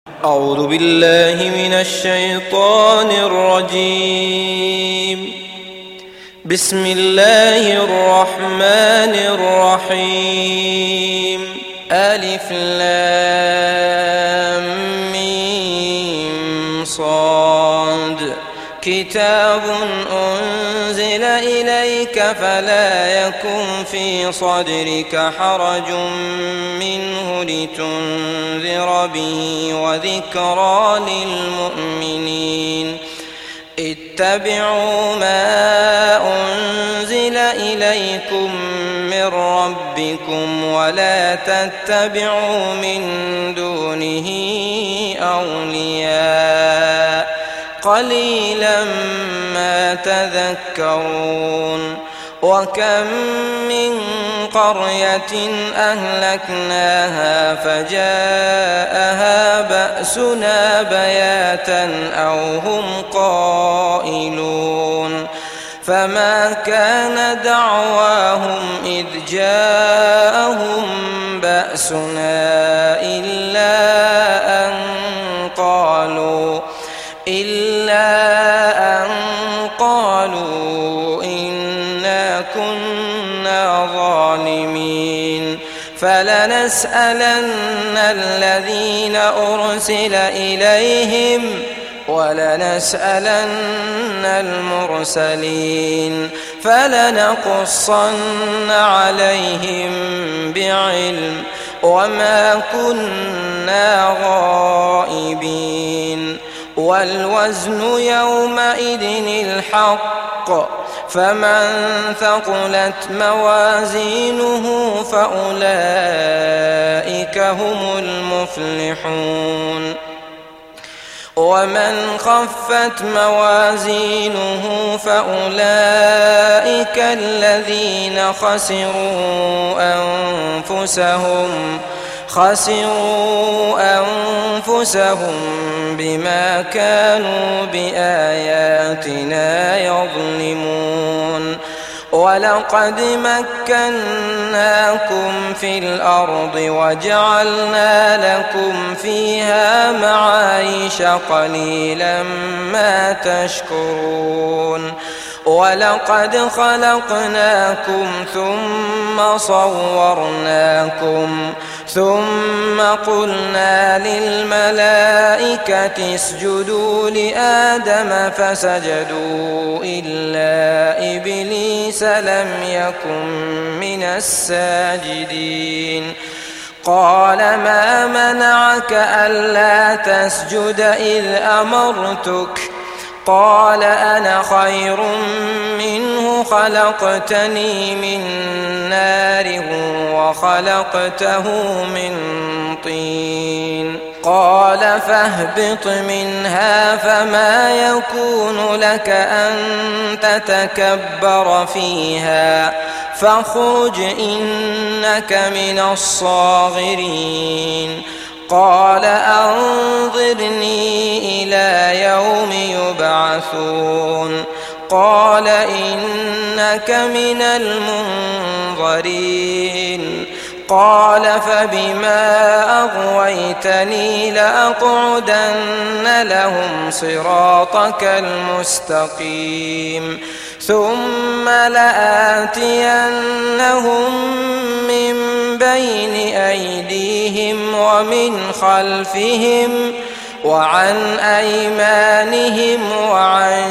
أعوذ بالله من الشيطان الرجيم. بسم الله الرحمن الرحيم. ألف لام ميم صاد. كتاب أنزل إليك فلا يكن في صدرك حرج منه لتنذر به وذكرى للمؤمنين. اتبعوا ما أنزل إليكم من ربكم ولا تتبعوا من دونه أولياء قليلا ما تذكرون. وكم من قرية أهلكناها فجاءها بأسنا بياتا أو هم قائلون. فما كان دعواهم إذ جاءهم بأسنا إلا أن قالوا إنا كنا ظالمين. فلنسألن الذين أرسل إليهم ولنسألن المرسلين. فلنقصن عليهم بعلم وما كنا غائبين. والوزن يومئذ الحق. فمن ثقلت موازينه فأولئك هم المفلحون. ومن خفت موازينه فأولئك الذين خسروا أنفسهم بما كانوا بآياتنا يظلمون. ولقد مكناكم في الأرض وجعلنا لكم فيها معايش قليلا ما تشكرون. ولقد خلقناكم ثم صورناكم ثم قلنا للملائكة اسجدوا لآدم فسجدوا إلا إبليس لم يكن من الساجدين. قال ما منعك ألا تسجد إذ أمرتك؟ قال أنا خير منه خلقتني من نار وخلقته من طين. قال فاهبط منها فما يكون لك أن تتكبر فيها فاخرج إنك من الصاغرين. قال أنظرني إلى يوم يبعثون. قال إنك من المنظرين. قال فبما أغويتني لأقعدن لهم صراطك المستقيم ثم لآتينهم من بين أيديهم ومن خلفهم وعن أيمانهم وعن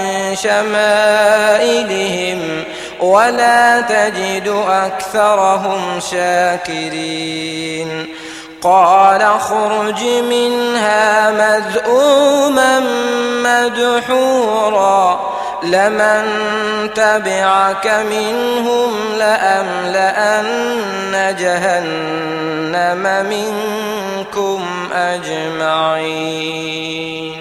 شمائلهم ولا تجد أكثرهم شاكرين. قال اخرج منها مذءوما مدحورا لمن تبعك منهم لأملأن جهنم منكم أجمعين.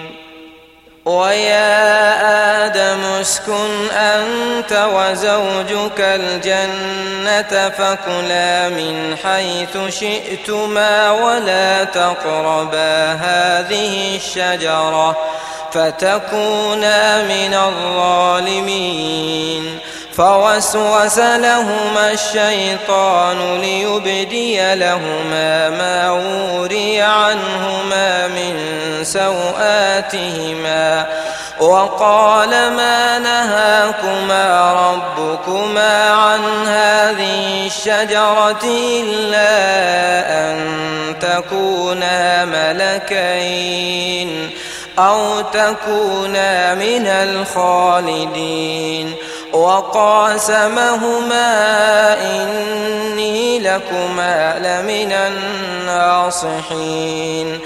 ويا آدم اسكن أنت وزوجك الجنة فكلا من حيث شئتما ولا تقربا هذه الشجرة فتكونا من الظالمين. فوسوس لهما الشيطان ليبدي لهما ما وري عنهما من سوآتهما وقال ما نهاكما ربكما عن هذه الشجرة إلا أن تكونا ملكين أو تكونا من الخالدين وقاسمهما إني لكما لمن الناصحين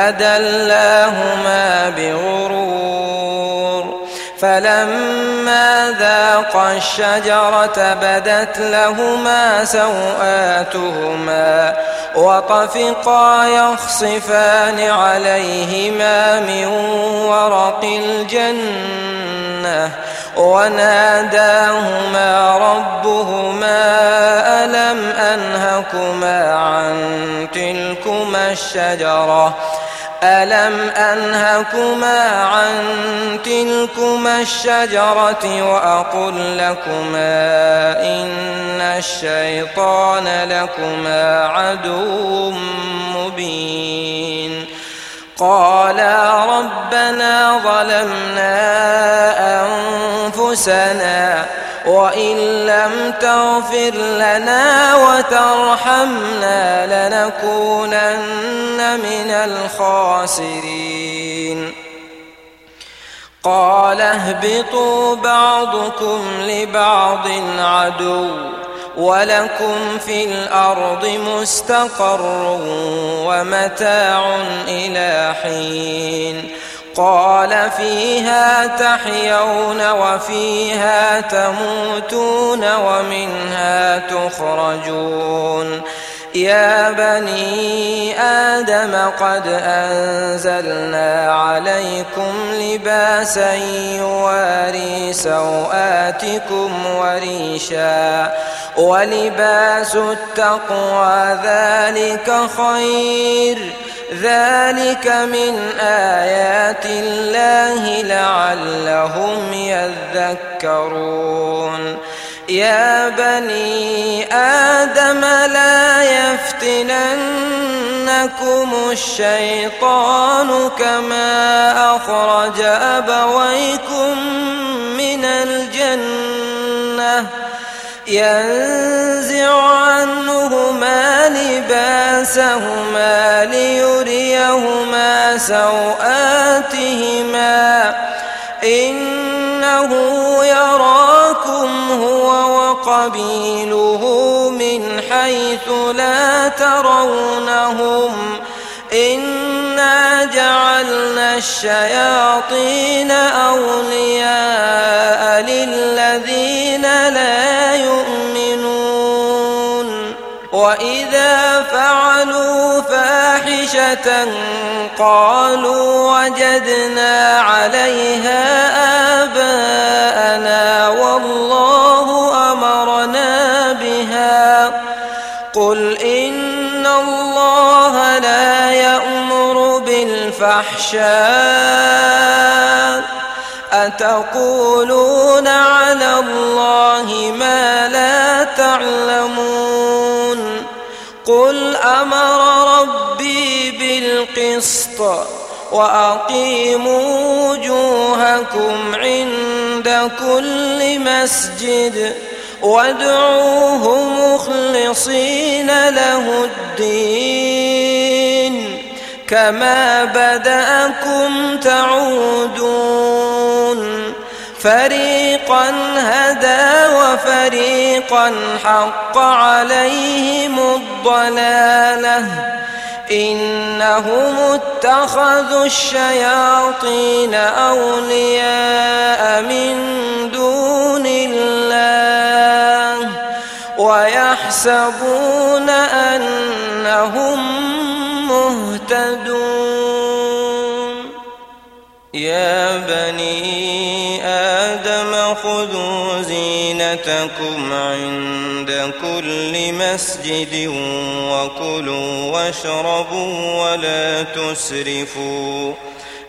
فدلاهما بغرور فلما ذاقا الشجرة بدت لهما سوآتهما وطفقا يخصفان عليهما من ورق الجنة وناداهما ربهما ألم أنهكما عن تلكما الشجرة وأقل لكما إن الشيطان لكما عدو مبين قالا ربنا ظلمنا أنفسنا وإن لم تغفر لنا وترحمنا لنكونن من الخاسرين قال اهبطوا بعضكم لبعض عدو ولكم في الأرض مستقر ومتاع إلى حين قال فيها تحيون وفيها تموتون ومنها تخرجون يا بني آدم قد أنزلنا عليكم لباسا يواري سوآتكم وريشا ولباس التقوى ذلك خير ذلك من آيات الله لعلهم يذكرون يا بني آدم لا يفتننكم الشيطان كما أخرج أبويكم من الجنة ينزع عنهما لباسهما ليريهما سوآتهما إنه يراكم هو وقبيله من حيث لا ترونهم إنا جعلنا الشياطين أولياء للذين لا يؤمنون وإذا فعلوا فاحشة قالوا وجدنا عليها آباءنا والله أمرنا بها قل إن الله لا يأمر بالفحشاء أتقولون على الله ما لا تعلمون قل أمر ربي بالقسط وأقيموا وجوهكم عند كل مسجد وادعوه مخلصين له الدين كما بدأكم تعودون فريقا هدى وفريقا حق عليهم الضلالة إنهم اتخذوا الشياطين أولياء من دون الله ويحسبون أنهم مهتدون يا بني آدم خذوا زينتكم عند كل مسجد وكلوا واشربوا ولا تسرفوا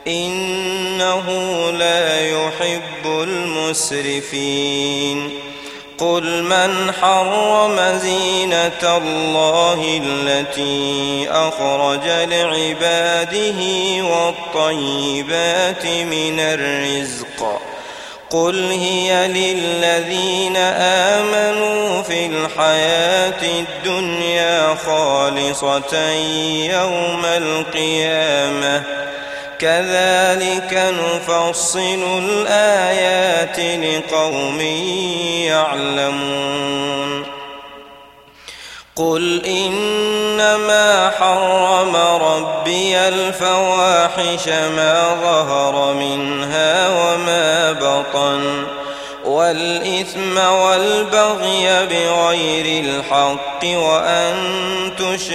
إنه لا يحب المسرفين قل من حرم زينة الله التي أخرج لعباده والطيبات من الرزق قل هي للذين آمنوا في الحياة الدنيا خالصة يوم القيامة كذلك نفصل الآيات لقوم يعلمون قل إنما حرم ربي الفواحش ما ظهر منها وما بطن والإثم والبغي بغير الحق وأن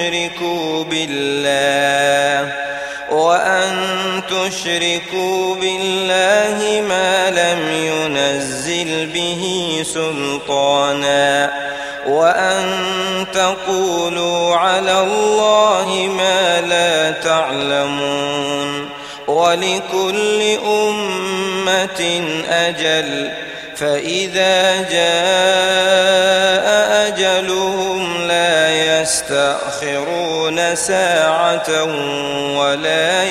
تشركوا بالله ما لم ينزل به سلطانا وأن تقولوا على الله ما لا تعلمون ولكل أمة أجل فإذا جاء أجلهم لا يستأخرون ساعة ولا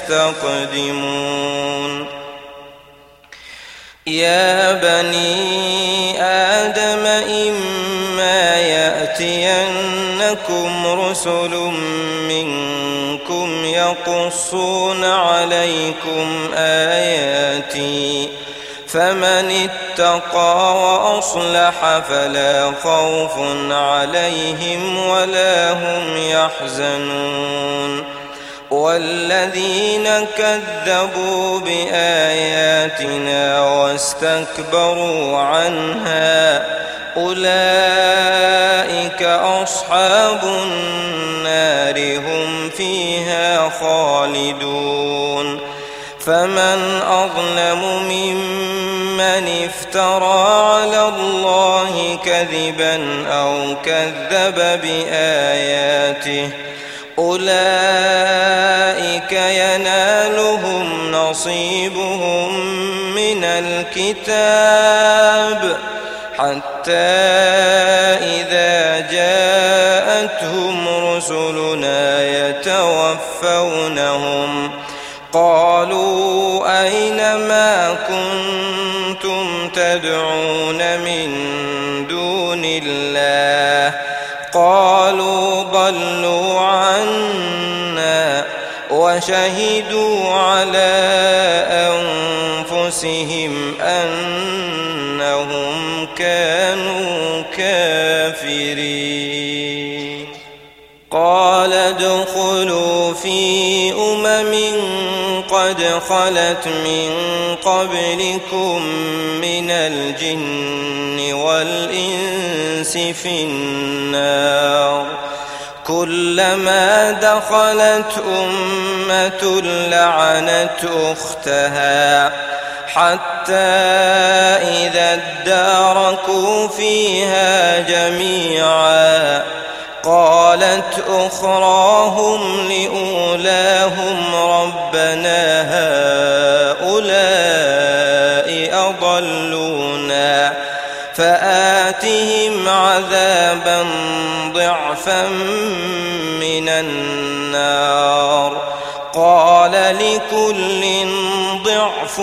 يستقدمون يا بني آدم إما يأتينكم رسل منكم يقصون عليكم آياتي فمن اتقى وأصلح فلا خوف عليهم ولا هم يحزنون والذين كذبوا بآياتنا واستكبروا عنها أولئك أصحاب النار هم فيها خالدون فمن أظلم ممن افترى على الله كذبا أو كذب بآياته أولئك ينالهم نصيبهم من الكتاب حتى إذا جاءتهم رسلنا يتوفونهم قالوا أين ما كنتم تدعون من دون الله قالوا ضلوا عنا وشهدوا على أنفسهم أنهم كانوا كافرين قال ادخلوا في قد خلت من قبلكم من الجن والإنس في النار كلما دخلت أمة لعنت أختها حتى إذا اداركوا فيها جميعا قالت أخراهم لأولاهم ربنا هؤلاء أضلونا فآتهم عذابا ضعفا من النار قال لكل ضعف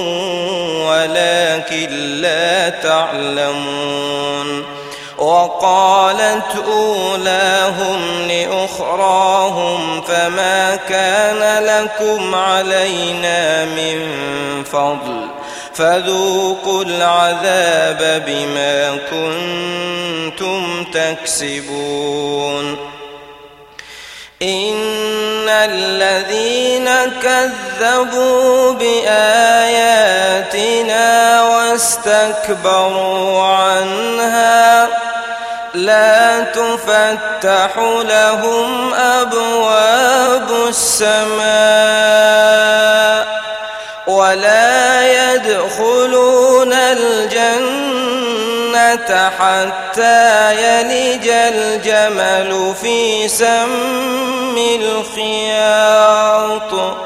ولكن لا تعلمون وقالت أولاهم لأخراهم فما كان لكم علينا من فضل فذوقوا العذاب بما كنتم تكسبون إن الذين كذبوا بآياتنا واستكبروا عنها لا تفتح لهم أبواب السماء ولا يدخلون الجنة حتى يلج الجمل في سم الخياط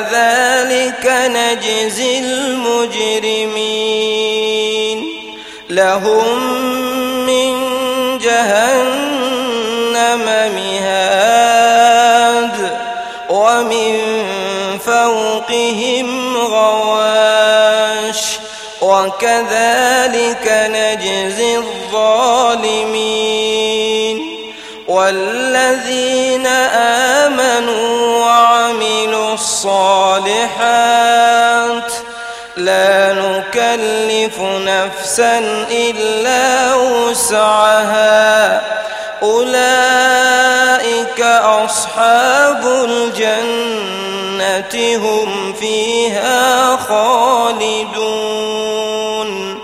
وكذلك نجزي المجرمين لهم من جهنم مهاد ومن فوقهم غواش وكذلك نجزي الظالمين والذين آمنوا وعملوا الصالحات لا نكلف نفسا إلا وسعها أولئك أصحاب الجنة هم فيها خالدون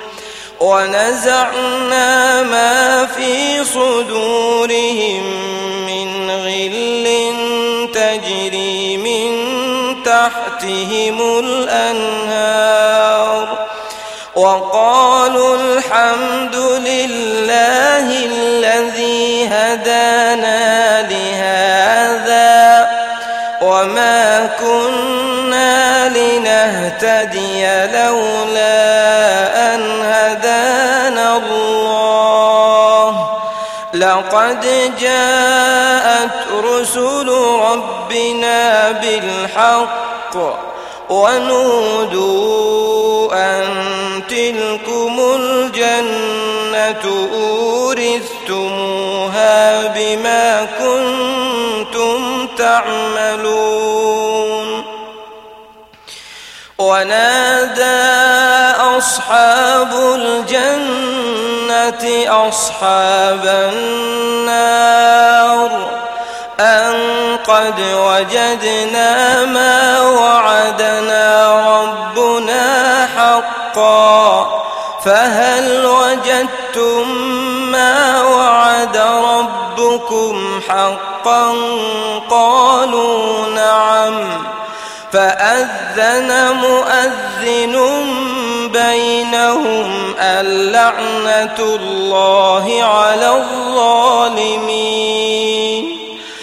ونزعنا ما في صدورهم من غل تجري من تحتهم الأنهار وقالوا الحمد لله الذي هدانا لهذا وما كنا لنهتدي لولا أن هدانا الله لقد جاءت رسل ربنا بالحق ونودوا أن تلكم الجنة أورثتموها بما كنتم تعملون ونادى أصحاب الجنة أصحاب النار أن قد وجدنا ما وعدنا ربنا حقا فهل وجدتم ما وعد ربكم حقا قالوا نعم فأذن مؤذن بينهم اللعنة الله على الظالمين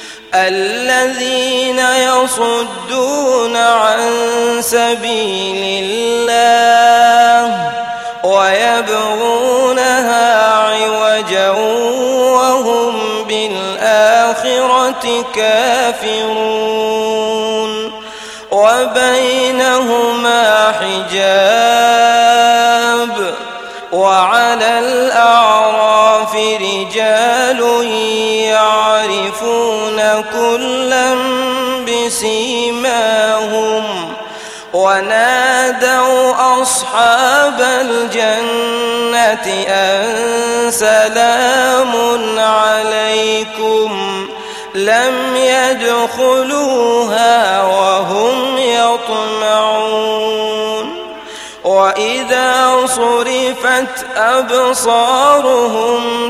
الذين يصدون عن سبيل الله ويبغونها عوجا وهم بالآخرة كافرون وبينهما حجاب وعلى الأعراف رجال يعرفون كلا بسيماهم ونادوا أصحاب الجنة أن سلام عليكم لم يدخلوها وهم يطمعون وإذا صرفت أبصارهم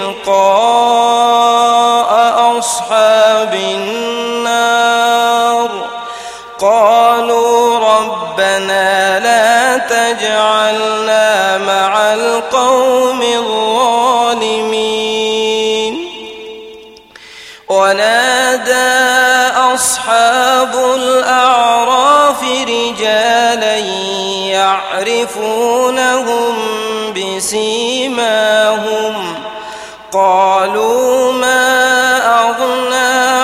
تلقاء أصحاب النار قالوا ربنا لا تجعلنا مع القوم الظالمين ونادى أصحاب الأعراف رجالا يعرفونهم بسيماهم قالوا ما أغنى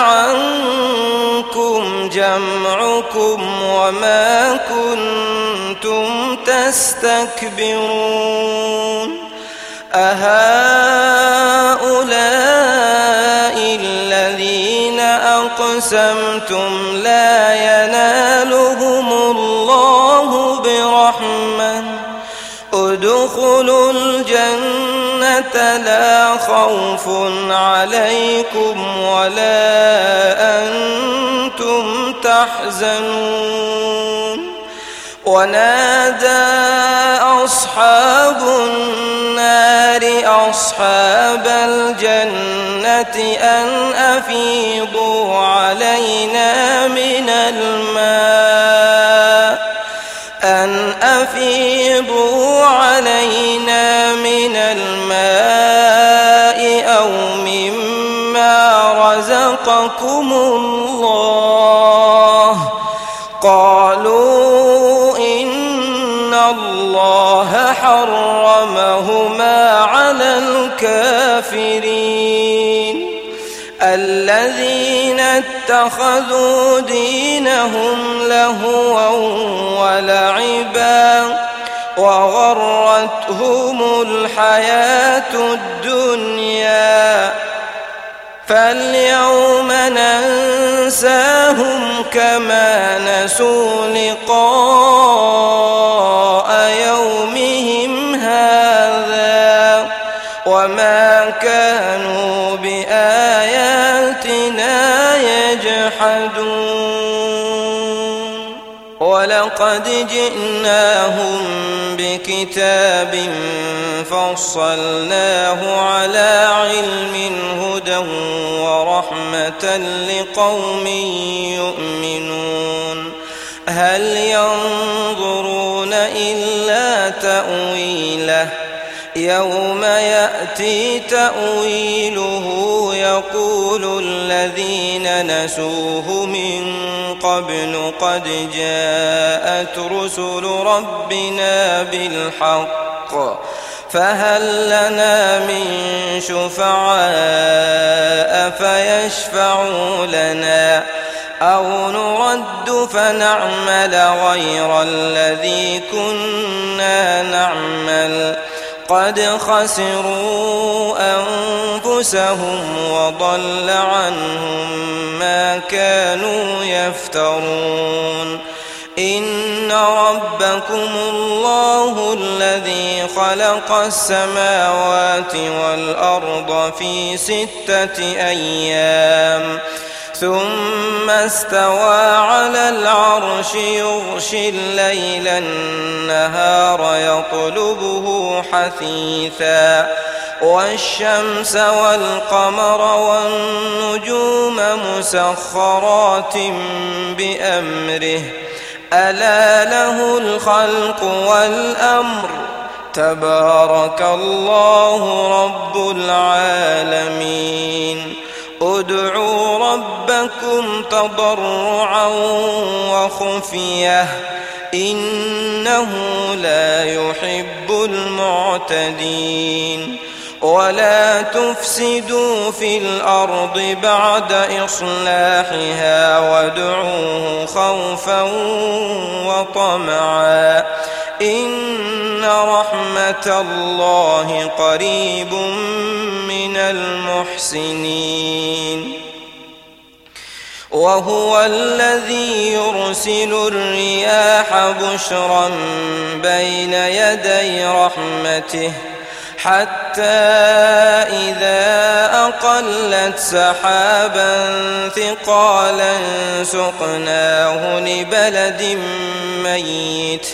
عنكم جمعكم وما كنتم تستكبرون أهؤلاء الذين أقسمتم لا ينالهم الله برحمة ادخلوا الجنة لا خوف عليكم ولا أنتم تحزنون ونادى أصحاب النار أصحاب الجنة أن أفيضوا علينا من الماء أو مما رزقكم الله قالوا إن الله حرم حرمهما على الكافرين الذين اتخذوا دينهم لهوا ولعبا وغرتهم الحياة الدنيا فاليوم ننساهم كما نسوا لقاء يومهم هذا وما كانوا بآياتنا يجحدون ولقد جئناهم بكتاب فصلناه على علم هدى ورحمة لقوم يؤمنون هل ينظرون إلا تأويله يوم يأتي تأويله يقول الذين نسوه من قبل قد جاءت رسل ربنا بالحق فهل لنا من شفعاء فيشفعوا لنا أو نرد فنعمل غير الذي كنا نعمل قد خسروا أنفسهم وضل عنهم ما كانوا يفترون إن ربكم الله الذي خلق السماوات والأرض في 6 أيام ثم استوى على العرش يغشي الليل النهار يطلبه حثيثا والشمس والقمر والنجوم مسخرات بأمره ألا له الخلق والأمر تبارك الله رب العالمين ادعوا ربكم تضرعا وخفية إنه لا يحب المعتدين ولا تفسدوا في الأرض بعد إصلاحها وادعوه خوفا وطمعا إن رحمة الله قريب من المحسنين وهو الذي يرسل الرياح بشرا بين يدي رحمته حتى إذا أقلت سحابا ثقالا سقناه لبلد ميت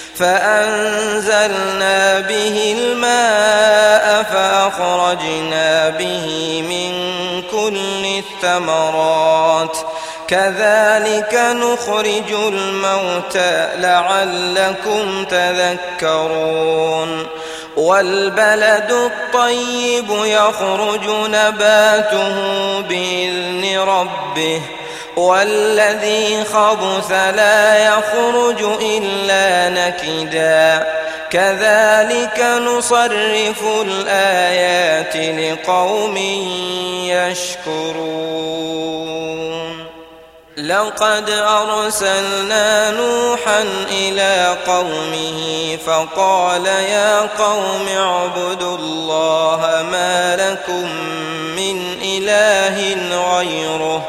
فأنزلنا به الماء فأخرجنا به من كل الثمرات كذلك نخرج الموتى لعلكم تذكرون والبلد الطيب يخرج نباته بإذن ربه والذي خبث لا يخرج إلا نكدا كذلك نصرف الآيات لقوم يشكرون لقد أرسلنا نوحا إلى قومه فقال يا قوم اعبدوا الله ما لكم من إله غيره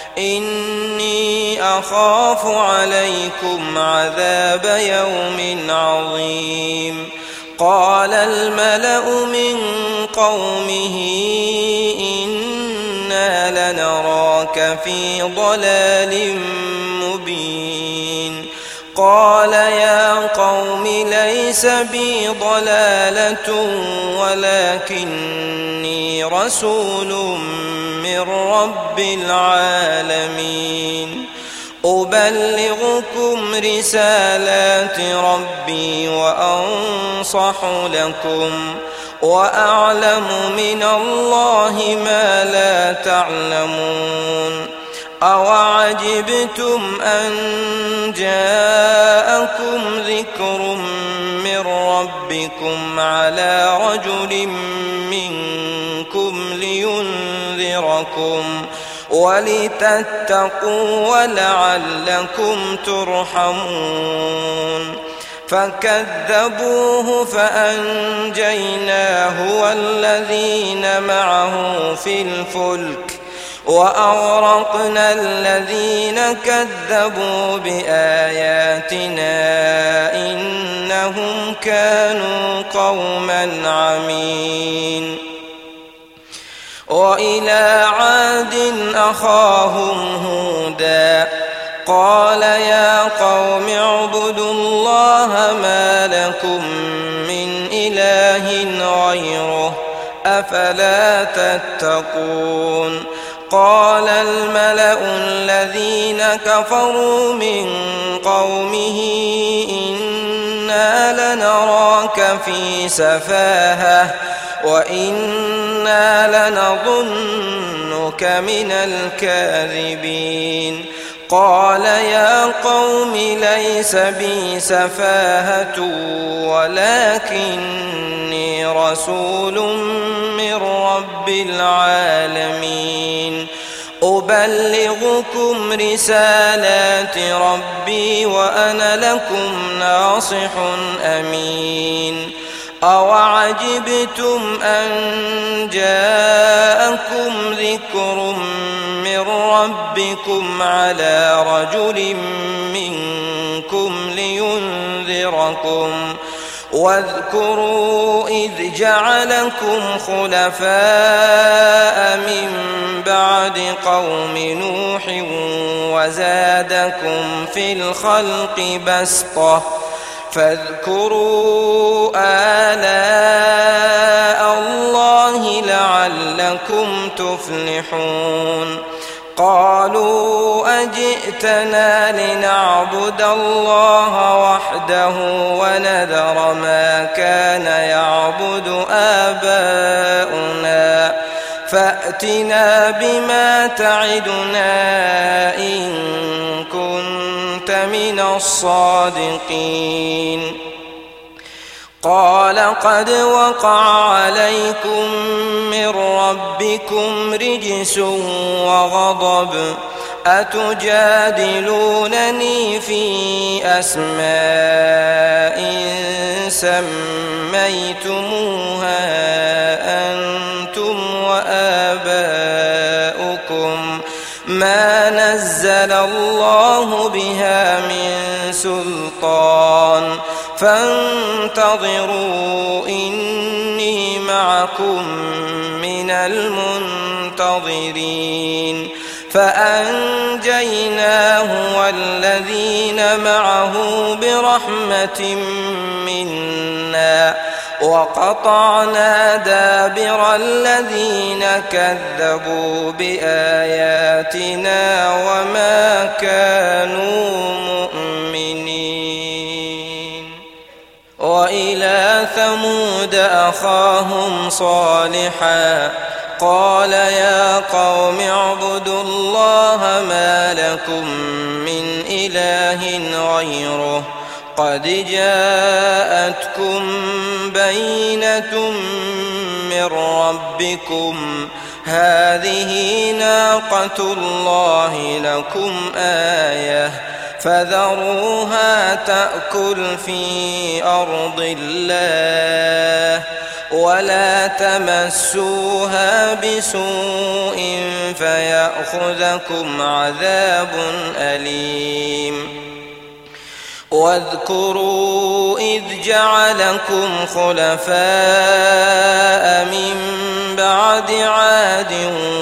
إني أخاف عليكم عذاب يوم عظيم قال الملأ من قومه إنا لنراك في ضلال مبين قال يا قوم ليس بي ضلالة ولكني رسول من رب العالمين أبلغكم رسالات ربي وأنصح لكم وأعلم من الله ما لا تعلمون أوعجبتم أن جاءكم ذكر من ربكم ربكم على رجل منكم لينذركم ولتتقوا ولعلكم ترحمون فكذبوه فأنجيناه والذين معه في الفلك وأغرقنا الذين كذبوا بآياتنا إنهم كانوا قوما عمين وإلى عاد أخاهم هودا قال يا قوم اعبدوا الله ما لكم من إله غيره أفلا تتقون قال الملأ الذين كفروا من قومه إنا لنراك في سفاهة وإنا لنظنك من الكاذبين قال يا قوم ليس بي سفاهة ولكني رسول من رب العالمين أبلغكم رسالات ربي وأنا لكم ناصح أمين أوعجبتم أن جاءكم ذكر من ربكم على رجل منكم لينذركم واذكروا إذ جعلكم خلفاء من بعد قوم نوح وزادكم في الخلق بسطة فاذكروا آلاء الله لعلكم تفلحون قالوا أجئتنا لنعبد الله وحده ونذر ما كان يعبد آباؤنا فأتنا بما تعدنا إن كنت من الصادقين قال قد وقع عليكم من ربكم رجس وغضب أتجادلونني في أسماء سميتموها أنتم وآباؤكم ما نزل الله بها من سلطان فانتظروا إني معكم من المنتظرين فأنجيناه والذين معه برحمة منا وقطعنا دابر الذين كذبوا بآياتنا وما كانوا مؤمنين وإلى ثمود أخاهم صالحا قال يا قوم اعبدوا الله ما لكم من إله غيره قد جاءتكم بينة من ربكم هذه ناقة الله لكم آية فذروها تأكل في أرض الله ولا تمسوها بسوء فيأخذكم عذاب أليم واذكروا إذ جعلكم خلفاء من بعد عاد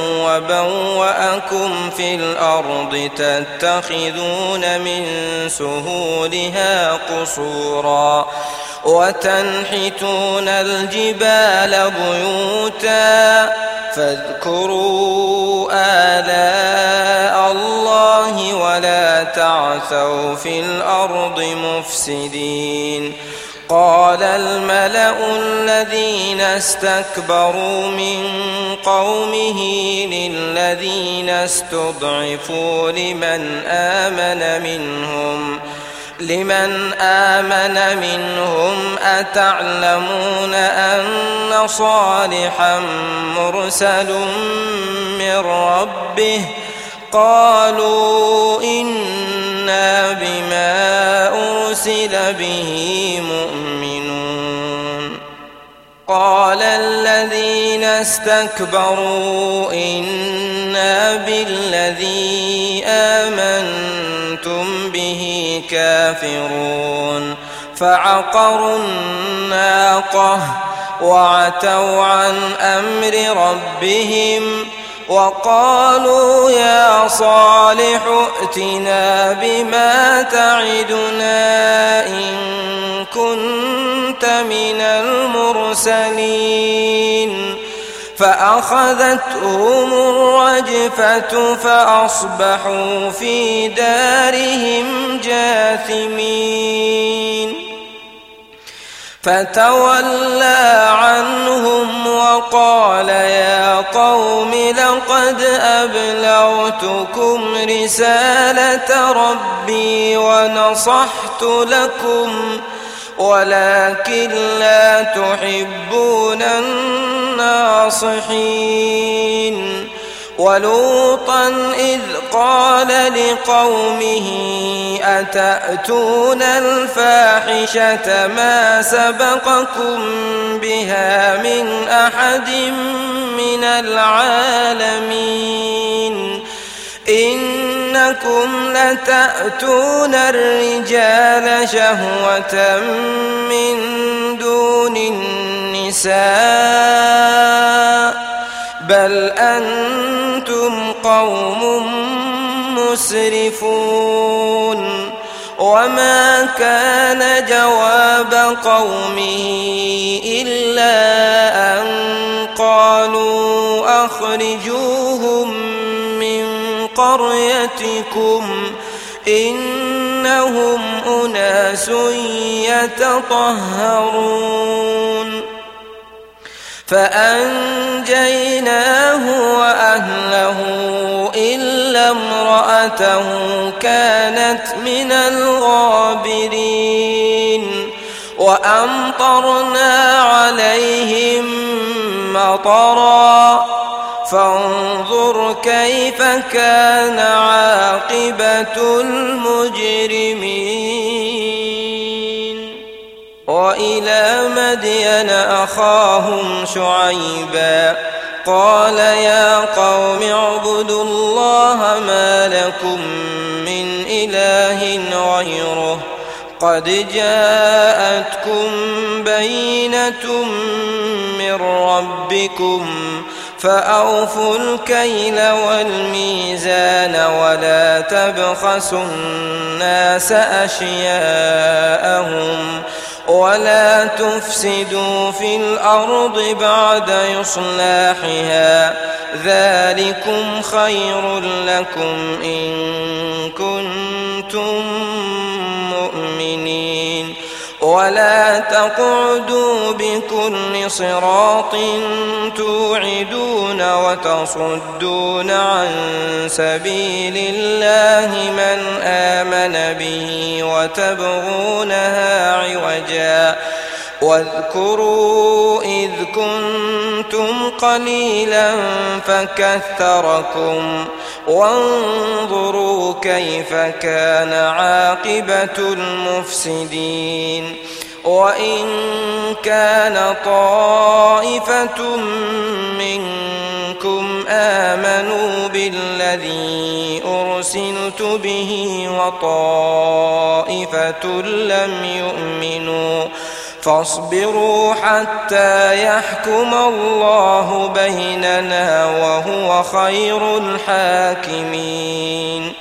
وبوأكم في الأرض تتخذون من سهولها قصورا وتنحتون الجبال بيوتا فاذكروا آلاء الله ولا تعثوا في الأرض مفسدين قال الملأ الذين استكبروا من قومه للذين استضعفوا لمن آمن منهم لمن آمن منهم أتعلمون أن صالحا مرسل من ربه قالوا إنا بما أرسل به مؤمنون قال الذين استكبروا إنا بالذي آمنتم به كافرون فعقروا الناقة وعتوا عن أمر ربهم وقالوا يا صالح ائتنا بما تعدنا إن كنت من المرسلين فأخذتهم الرجفة فأصبحوا في دارهم جاثمين فتولى عنهم وقال يا قوم لقد أبلغتكم رسالة ربي ونصحت لكم ولكن لا تحبون الناصحين ولوطا إذ قال لقومه أتأتون الفاحشة ما سبقكم بها من أحد من العالمين إنكم لتأتون الرجال شهوة من دون النساء بل أنتم قوم مسرفون وما كان جواب قومه إلا أن قالوا أخرجوهم من قريتكم إنهم أناس يتطهرون فأنجيناه وأهله إلا امرأته كانت من الغابرين وأمطرنا عليهم مطرا فانظر كيف كان عاقبة المجرمين وإلى مدين أخاهم شعيبا قال يا قوم اعبدوا الله ما لكم من إله غيره قد جاءتكم بينة من ربكم فأوفوا الكيل والميزان ولا تبخسوا الناس أشياءهم ولا تفسدوا في الأرض بعد إصلاحها ذلكم خير لكم إن كنتم مؤمنين ولا تقعدوا بكل صراط توعدون وتصدون عن سبيل الله من آمن به وتبغونها عوجا واذكروا إذ كنتم قليلا فكثركم وانظروا كيف كان عاقبة المفسدين وإن كان طائفة منكم آمنوا بالذي أرسلت به وطائفة لم يؤمنوا فاصبروا حتى يحكم الله بيننا وهو خير الحاكمين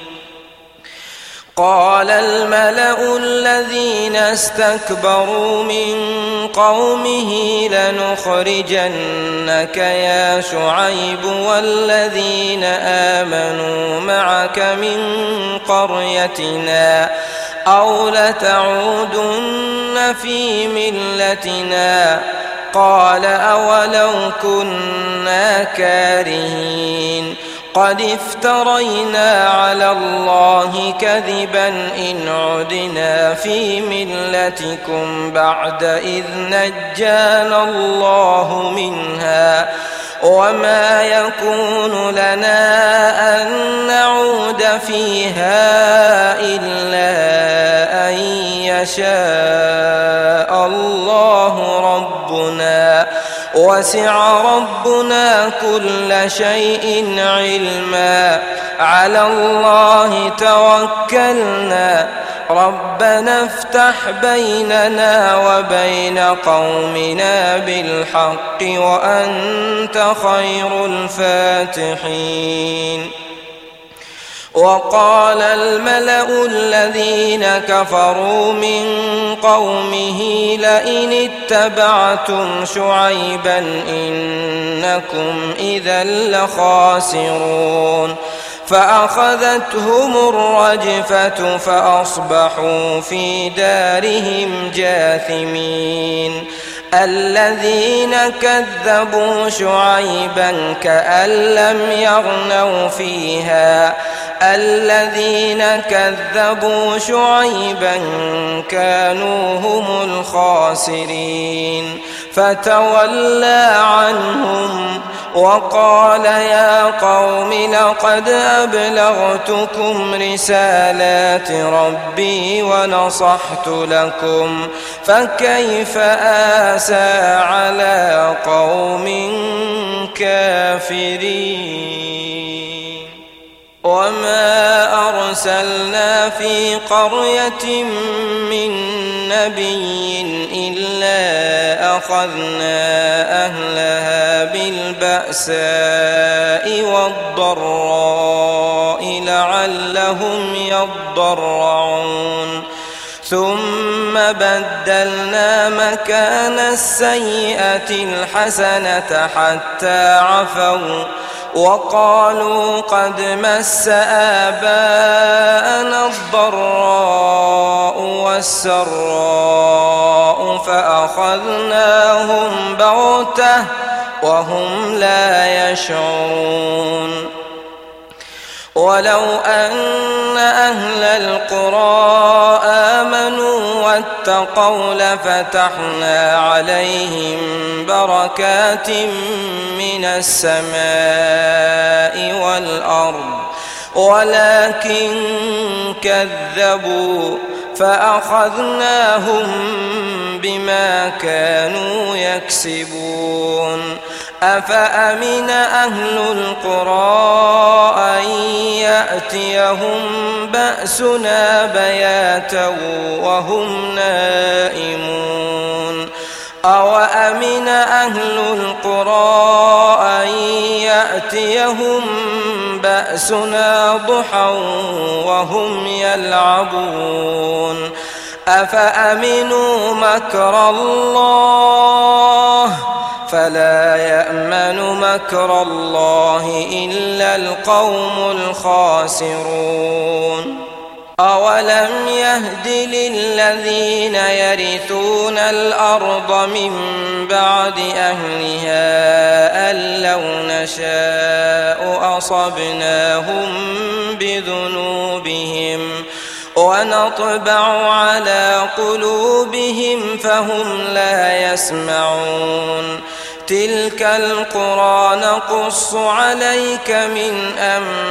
قال الملأ الذين استكبروا من قومه لنخرجنك يا شعيب والذين آمنوا معك من قريتنا أو لتعودن في ملتنا قال أولو كنا كارهين قد افترينا على الله كذبا إن عدنا في ملتكم بعد إذ نجانا الله منها وما يكون لنا أن نعود فيها إلا أن يشاء الله ربنا وسع ربنا كل شيء علما على الله توكلنا ربنا افتح بيننا وبين قومنا بالحق وأنت خير الفاتحين. وقال الملأ الذين كفروا من قومه لئن اتبعتم شعيبا إنكم إذا لخاسرون فأخذتهم الرجفة فأصبحوا في دارهم جاثمين. الذين كذبوا شعيبا كأن لم يغنوا فيها الذين كذبوا شعيبا كانوا هم الخاسرين فتولى عنهم وقال يا قوم لقد أبلغتكم رسالات ربي ونصحت لكم فكيف آسى على قوم كافرين. وما أرسلنا في قرية من نبي إلا أخذنا أهلها بالبأساء والضراء لعلهم يضرعون ثم بدلنا مكان السيئة الحسنة حتى عفوا وقالوا قد مس آباءنا الضراء والسراء فأخذناهم بغتة وهم لا يشعرون. ولو أن أهل القرى آمنوا واتقوا لفتحنا عليهم بركات من السماء والأرض ولكن كذبوا فأخذناهم بما كانوا يكسبون. أفأمن أهل القرى أن يأتيهم بأسنا بياتا وهم نائمون أوأمن أهل القرى أن يأتيهم بأسنا ضحى وهم يلعبون أفأمنوا مكر الله فلا يأمن مكر الله إلا القوم الخاسرون. أولم يهد للذين يرثون الأرض من بعد أهلها أن لو نشاء أصبناهم بذنوبهم ونطبع على قلوبهم فهم لا يسمعون. تلك القرى نقص عليك من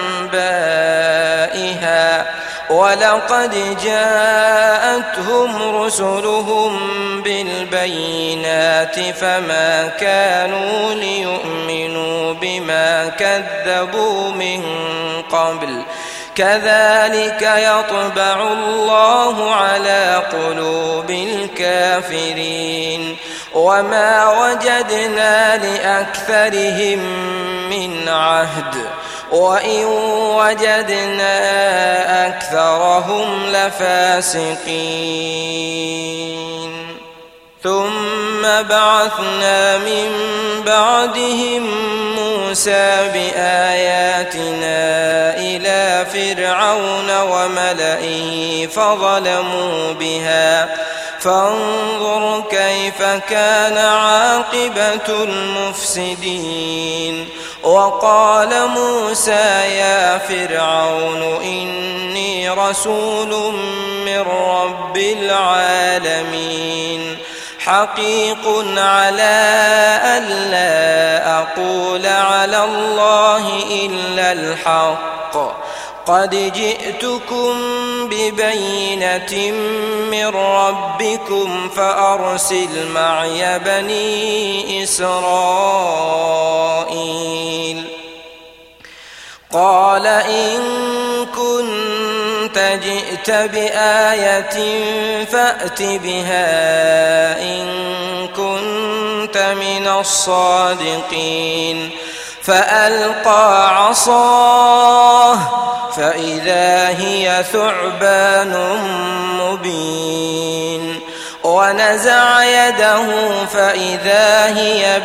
أنبائها ولقد جاءتهم رسلهم بالبينات فما كانوا ليؤمنوا بما كذبوا من قبل كذلك يطبع الله على قلوب الكافرين. وما وجدنا لأكثرهم من عهد وإن وجدنا أكثرهم لفاسقين. ثم بعثنا من بعدهم موسى بآياتنا إلى فرعون وملئه فظلموا بها فانظر كيف كان عاقبة المفسدين. وقال موسى يا فرعون إني رسول من رب العالمين حقيق على ألا أقول على الله إلا الحق قد جئتكم ببينة من ربكم فأرسل معي بني إسرائيل قال إن كنت جئت بآية فأت بها إن كنت من الصادقين فألقى عصاه فإذا هي ثعبان مبين ونزع يده فإذا هي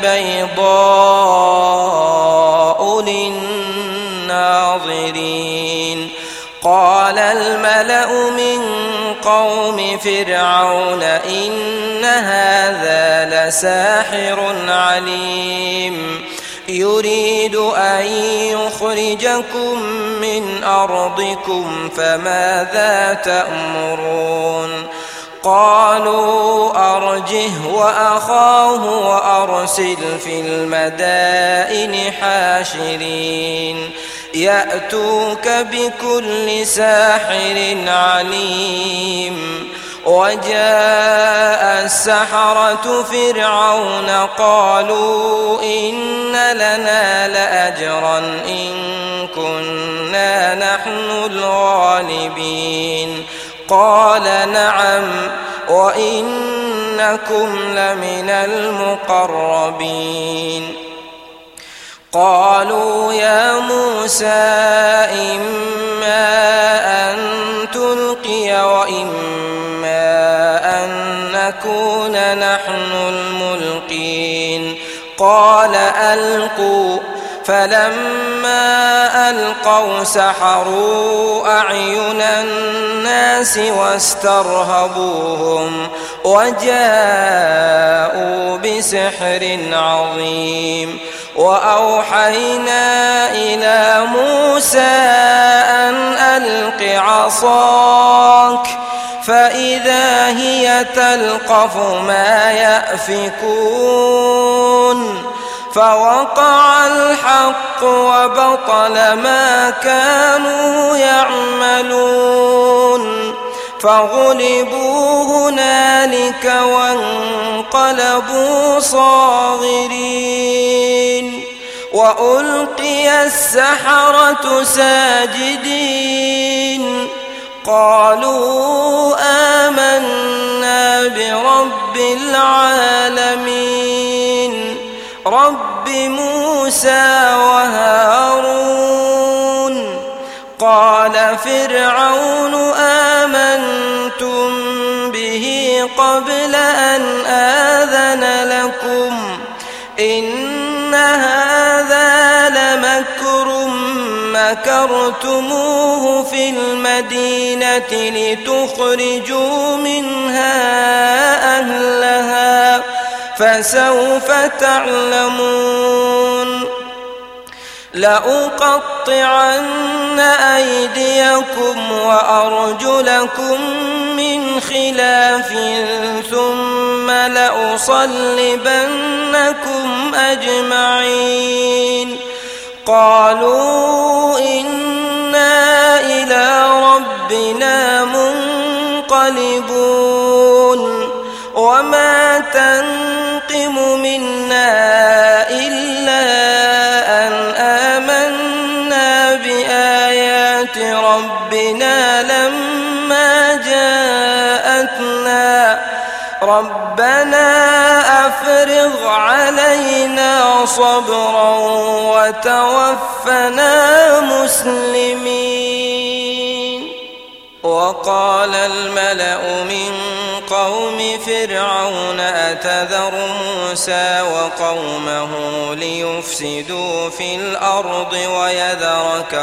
بيضاء للناظرين قال الملأ من قوم فرعون إن هذا لساحر عليم يريد أن يخرجكم من أرضكم فماذا تأمرون قالوا أرجه وأخاه وأرسل في المدائن حاشرين يأتوك بكل ساحر عليم وجاء السحرة فرعون قالوا إن لنا لأجرا إن كنا نحن الغالبين قال نعم وإنكم لمن المقربين قالوا يا موسى إما أن تلقي وإما أن نكون نحن الملقين قال ألقوا فلما ألقوا سحروا أعين الناس واسترهبوهم وجاءوا بسحر عظيم وأوحينا إلى موسى أن ألق عصاك فإذا هي تلقف ما يأفكون فوقع الحق وبطل ما كانوا يعملون فغلبوا هنالك وانقلبوا صاغرين وألقي السحرة ساجدين قالوا آمنا برب العالمين رب موسى وهارون قال فرعون آمنتم به قبل أن آذن لكم إن هذا لمكر مكرتموه في المدينة لتخرجوا منها أهلها فسوف تعلمون لأقطعن أيديكم وأرجلكم من خلاف ثم لأصلبنكم أجمعين قالوا إنا إلى ربنا منقلبون وما تنقم منا إلا أن آمنا بآيات ربنا لما جاءتنا ربنا أفرغ علينا صبرا وتوفنا مسلمين وقال الملأ من قوم فرعون أتذر موسى وقومه ليفسدوا في الأرض ويذرك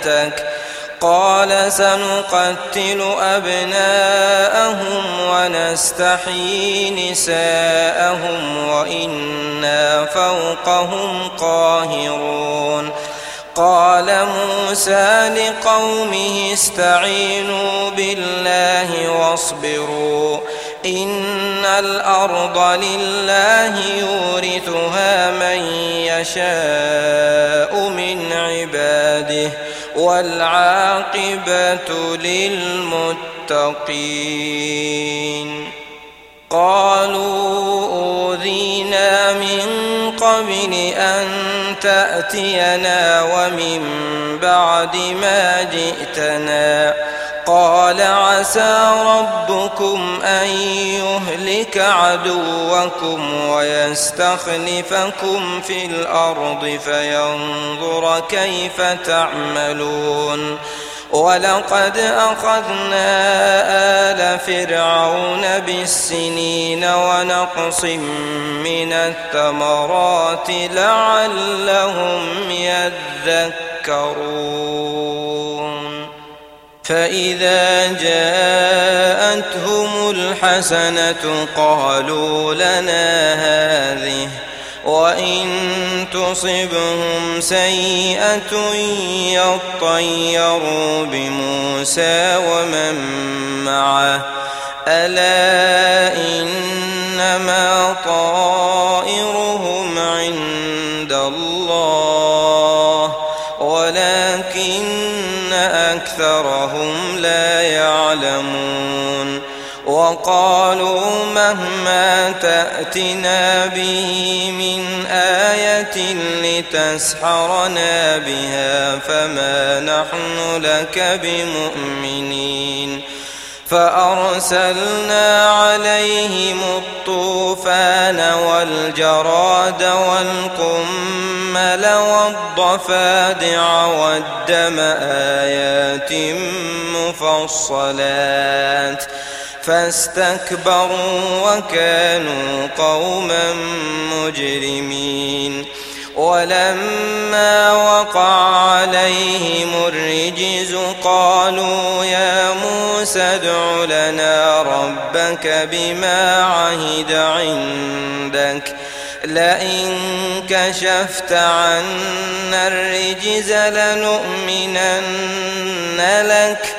وآلهتك قال سنقتل أبناءهم ونستحيي ونستحيي نساءهم وإنا فوقهم قاهرون. قال موسى لقومه استعينوا بالله واصبروا إن الأرض لله يورثها من يشاء من عباده والعاقبة للمتقين. قالوا أوذينا من قبل أن تأتينا ومن بعد ما جئتنا. قال عسى ربكم أن يهلك عدوكم ويستخلفكم في الأرض فينظر كيف تعملون. ولقد أخذنا آل فرعون بالسنين ونقص من الثمرات لعلهم يذكرون. فإذا جاءتهم الحسنة قالوا لنا هذه وإن تصبهم سيئة يطيروا بموسى ومن معه ألا إنما طائرهم عند الله ولكن أكثرهم لا يعلمون. وقالوا مهما تأتنا به من آية لتسحرنا بها فما نحن لك بمؤمنين. فأرسلنا عليهم الطوفان والجراد والقمل والضفادع والدم آيات مفصلات فاستكبروا وكانوا قوما مجرمين. ولما وقع عليهم الرجز قالوا يا موسى ادع لنا ربك بما عهد عندك لئن كشفت عنا الرجز لنؤمنن لك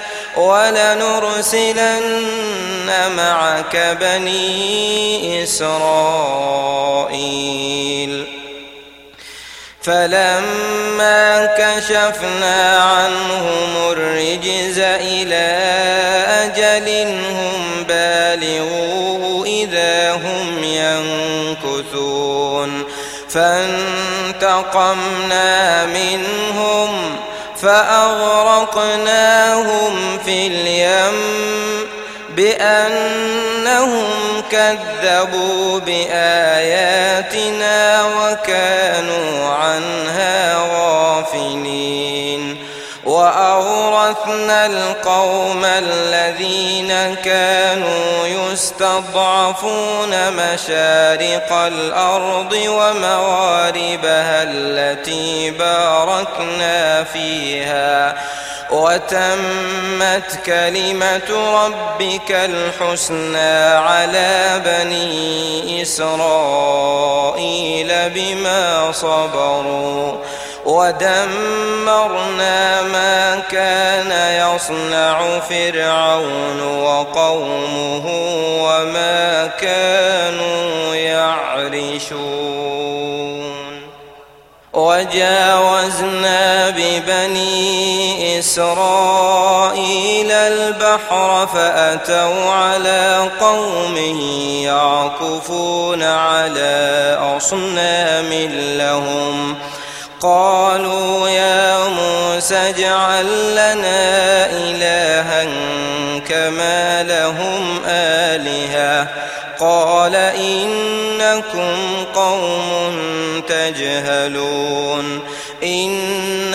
ولنرسلن معك بني إسرائيل. فلما كشفنا عنهم الرجز إلى أجل هم بالغوه إذا هم ينكثون. فانتقمنا منهم فأغرقناهم في اليم بأنهم كذبوا بآياتنا وكانوا عنها غافلين. وأورثنا القوم الذين كانوا يستضعفون مشارق الأرض ومغاربها التي باركنا فيها وتمت كلمة ربك الحسنى على بني إسرائيل بما صبروا ودمرنا ما كان يصنع فرعون وقومه وما كانوا يعرشون. وجاوزنا ببني إسرائيل البحر فأتوا على قوم يعكفون على أصنام لهم قالوا يا موسى اجعل لنا إلها كما لهم آلهة قال إنكم قوم تجهلون. إن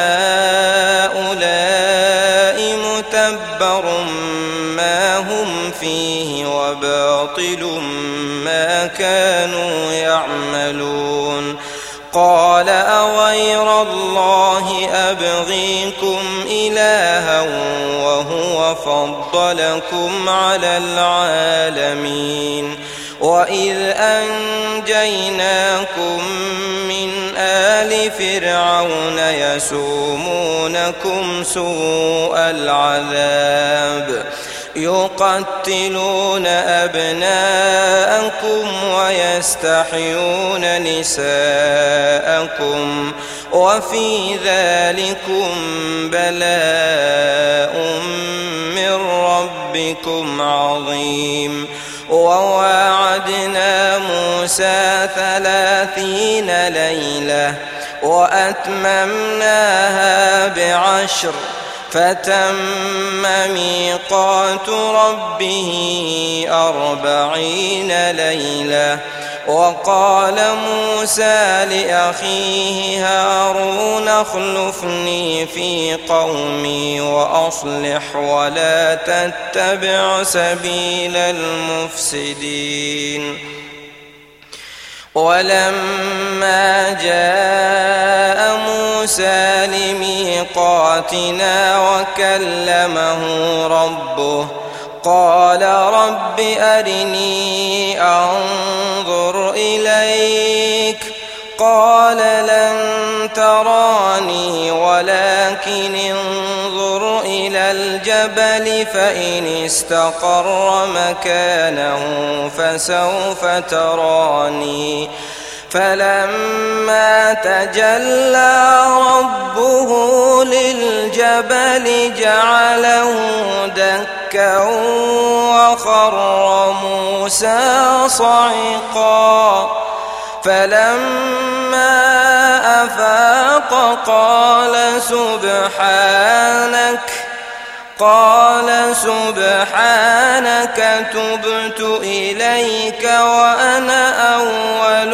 هؤلاء متبر ما هم فيه وباطل ما كانوا يعملون. قال أغير الله أبغيكم إلها وهو فضلكم على العالمين وإذ أنجيناكم من آل فرعون يسومونكم سوء العذاب يقتلون أبناءكم ويستحيون نساءكم وفي ذلكم بلاء من ربكم عظيم وواعدنا موسى 30 ليلة وأتممناها ب10 فتم ميقات ربه 40 ليلة وقال موسى لأخيه هارون اخلفني في قومي وأصلح ولا تتبع سبيل المفسدين ولما جاء موسى لميقاتنا وكلمه ربه قال رب أرني أنظر إليك قال لن تراني ولكن انظر إلى الجبل فإن استقر مكانه فسوف تراني فلما تجلى ربه للجبل جعله دكا وخر موسى صعقا فلما أفاق قال سبحانك تبت إليك وأنا أول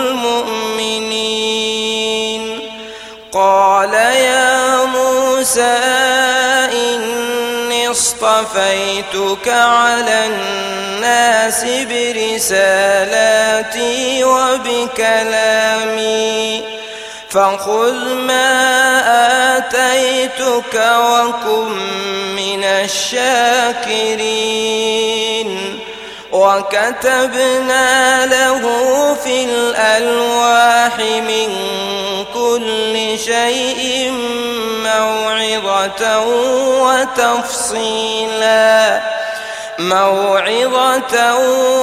المؤمنين قال يا موسى إني اصطفيتك على الناس برسالاتي وبكلامي فخذ ما آتيتك وكن من الشاكرين وكتبنا له في الألواح من كل شيء موعظة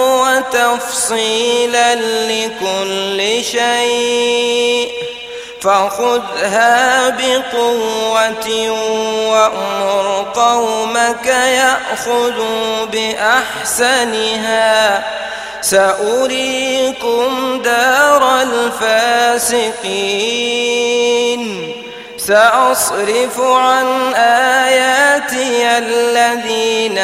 وتفصيلا لكل شيء فخذها بقوة وأمر قومك يأخذوا بأحسنها سأريكم دار الفاسقين سأصرف عن آياتي الذين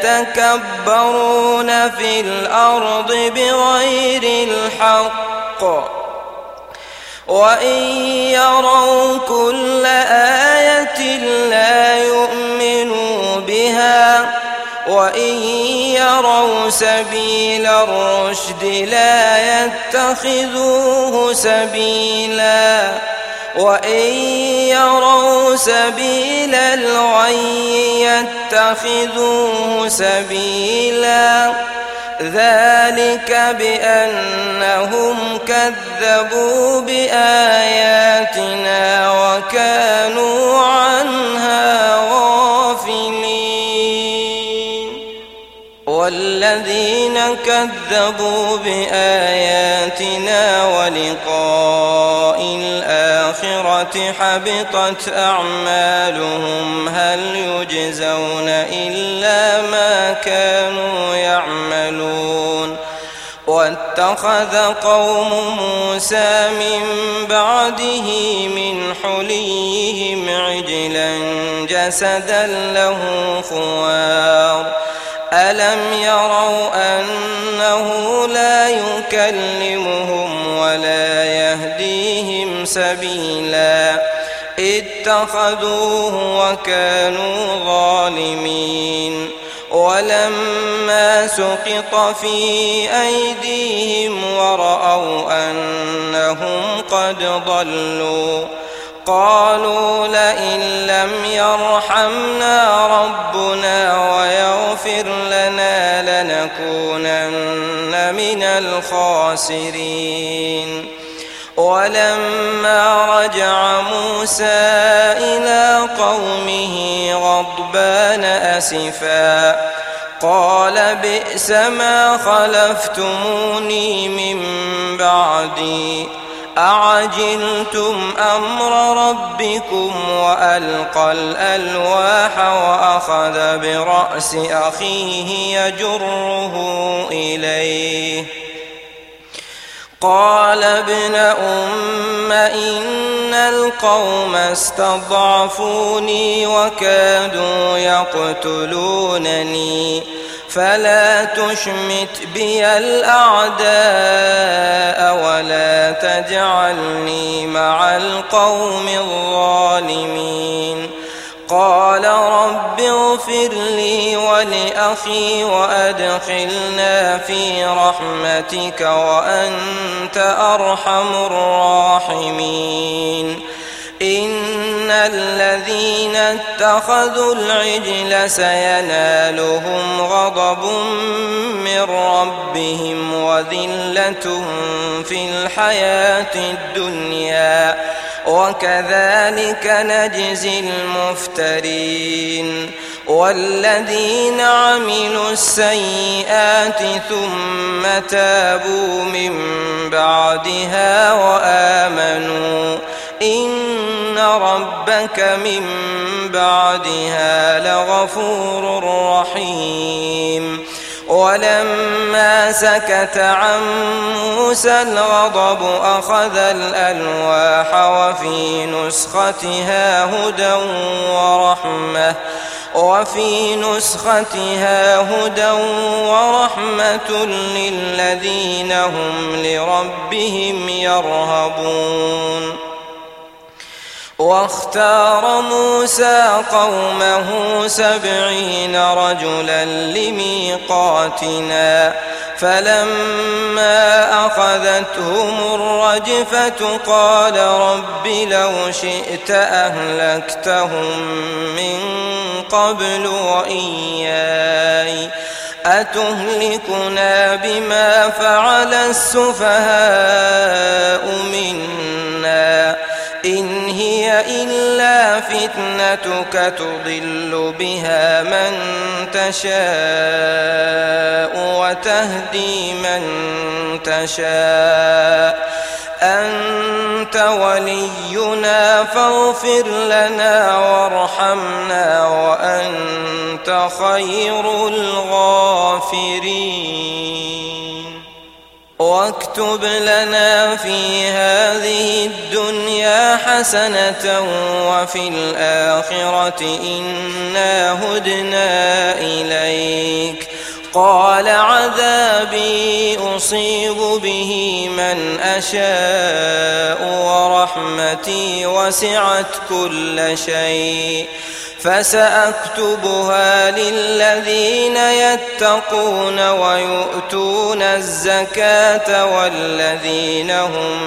يتكبرون في الأرض بغير الحق وإن يروا كل آية لا يؤمنوا بها وإن يروا سبيل الرشد لا يتخذوه سبيلا وإن يروا سبيل الغي يتخذوه سبيلا ذلك بأنهم كذبوا بآياتنا وكانوا عنها غافلين والذين كذبوا بآياتنا ولقاء الآخرة حبطت أعمالهم هل يجزون إلا ما كانوا يعملون واتخذ قوم موسى من بعده من حليهم عجلا جسدا له خوار ألم يروا أنه لا يكلمهم ولا يهديهم سبيلا اتخذوه وكانوا ظالمين ولما سقط في أيديهم ورأوا أنهم قد ضلوا قالوا لئن لم يرحمنا ربنا ويغفر لنا لنكونن من الخاسرين. ولما رجع موسى إلى قومه غضبان أسفا قال بئس ما خلفتموني من بعدي أعجلتم أمر ربكم وألقى الألواح وأخذ برأس أخيه يجره إليه قال ابن أم إن القوم استضعفوني وكادوا يقتلونني فلا تشمت بي الأعداء ولا تجعلني مع القوم الظالمين. قال رب اغفر لي ولأخي وأدخلنا في رحمتك وأنت أرحم الراحمين. إن الذين اتخذوا العجل سينالهم غضب من ربهم وذلة في الحياة الدنيا وكذلك نجزي المفترين. والذين عملوا السيئات ثم تابوا من بعدها وآمنوا إن ربك من بعدها لغفور رحيم. ولما سكت عن موسى الغضب أخذ الألواح وفي نسختها هدى ورحمة للذين هم لربهم يرهبون. واختار موسى قومه 70 رجلا لميقاتنا فلما أخذتهم الرجفة قال رب لو شئت أهلكتهم من قبل وإياي أتهلكنا بما فعل السفهاء منا إن هي إلا فتنتك تضل بها من تشاء وتهدي من تشاء أنت ولينا فاغفر لنا وارحمنا وأنت خير الغافرين. واكتب لنا في هذه الدنيا حسنة وفي الآخرة إنا هدنا إليك. قال عذابي أصيب به من أشاء ورحمتي وسعت كل شيء فسأكتبها للذين يتقون ويؤتون الزكاة والذين هم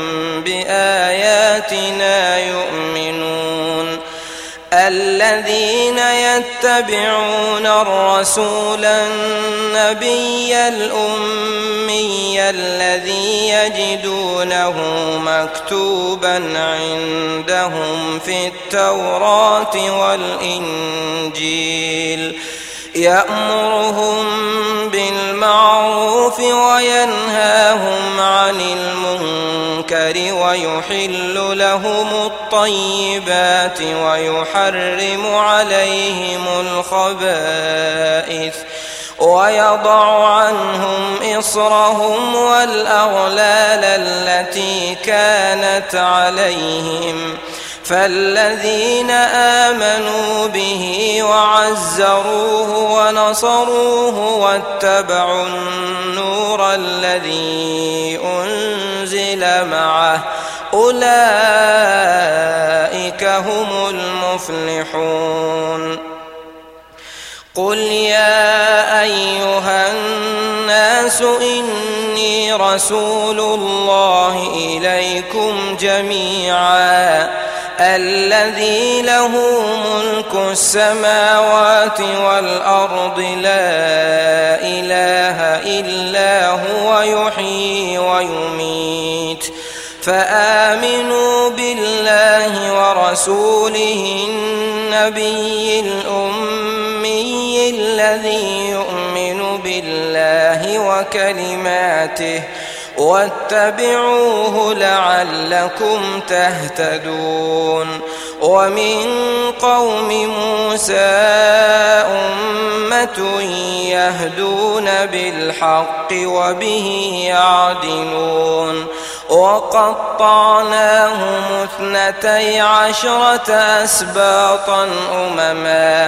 بآياتنا يؤمنون. الذين يتبعون الرسول النبي الأمي الذي يجدونه مكتوبا عندهم في التوراة والإنجيل يأمرهم بالمعروف وينهاهم عن المنكر ويحل لهم الطيبات ويحرم عليهم الخبائث ويضع عنهم إصرهم والأغلال التي كانت عليهم. فالذين آمنوا به وعزروه ونصروه واتبعوا النور الذي أنزل معه أولئك هم المفلحون. قل يا إني رسول الله إليكم جميعا الذي له ملك السماوات والأرض لا إله إلا هو يحيي ويميت فآمنوا بالله ورسوله النبي الأمي الذي يؤمن بالله وكلماته واتبعوه لعلكم تهتدون ومن قوم موسى أمة يهدون بالحق وبه يعدلون وقطعناهم 12 أسباطا أمما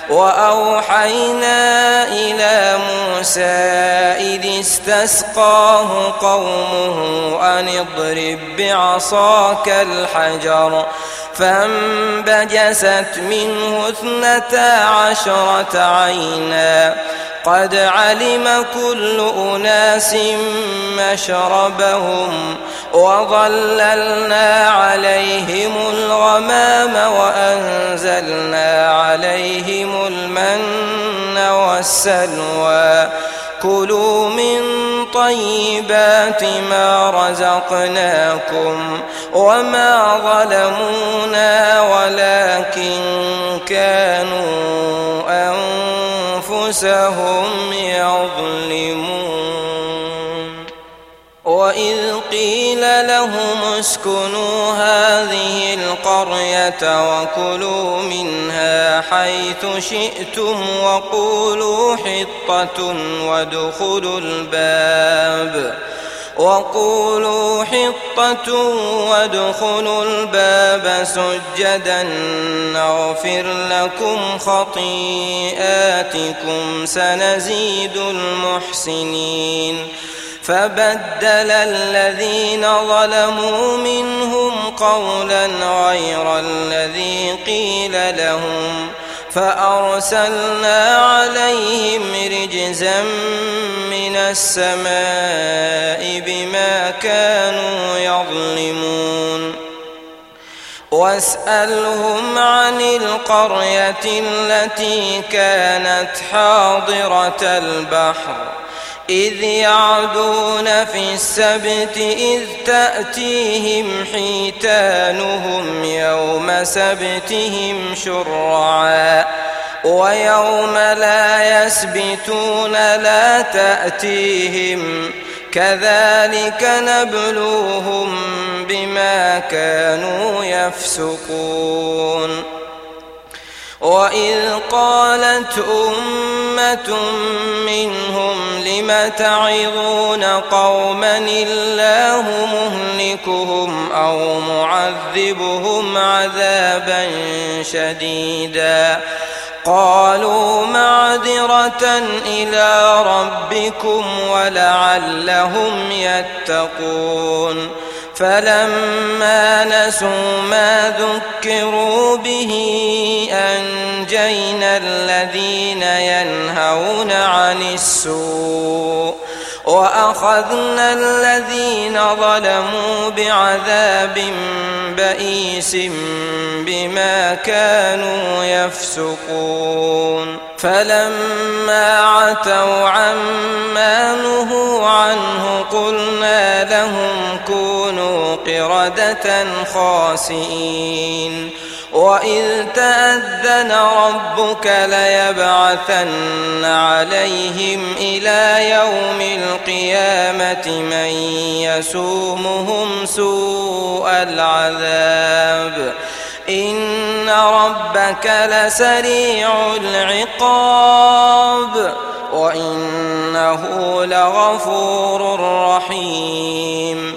وأوحينا إلى موسى إذ استسقاه قومه أن اضرب بعصاك الحجر فانبجست منه 12 عينا قد علم كل أناس مشربهم وظللنا عليهم الغمام وأنزلنا عليهم المن والسلوى كلوا من طيبات ما رزقناكم وما ظلمونا ولكن كانوا أنفسهم يظلمون وإذ قيل لهم اسكنوا هذه القرية وكلوا منها حيث شئتم وقولوا حطة وادخلوا الباب سجدا نغفر لكم خطيئاتكم سنزيد المحسنين فبدل الذين ظلموا منهم قولا غير الذي قيل لهم فأرسلنا عليهم رجزا من السماء بما كانوا يظلمون واسألهم عن القرية التي كانت حاضرة البحر إذ يعدون في السبت إذ تأتيهم حيتانهم يوم سبتهم شرعا ويوم لا يسبتون لا تأتيهم كذلك نبلوهم بما كانوا يفسقون وإذ قالت أمة منهم لم تعظون قوما الله مهلكهم أو معذبهم عذابا شديدا قالوا معذرة إلى ربكم ولعلهم يتقون فلما نسوا ما ذكروا به أنجينا الذين ينهون عن السوء وأخذنا الذين ظلموا بعذاب بئيس بما كانوا يفسقون فلما عتوا عما نهوا عنه قلنا لهم كونوا قردة خاسئين وإذ تأذن ربك ليبعثن عليهم إلى يوم القيامة من يسومهم سوء العذاب إن ربك لسريع العقاب وإنه لغفور رحيم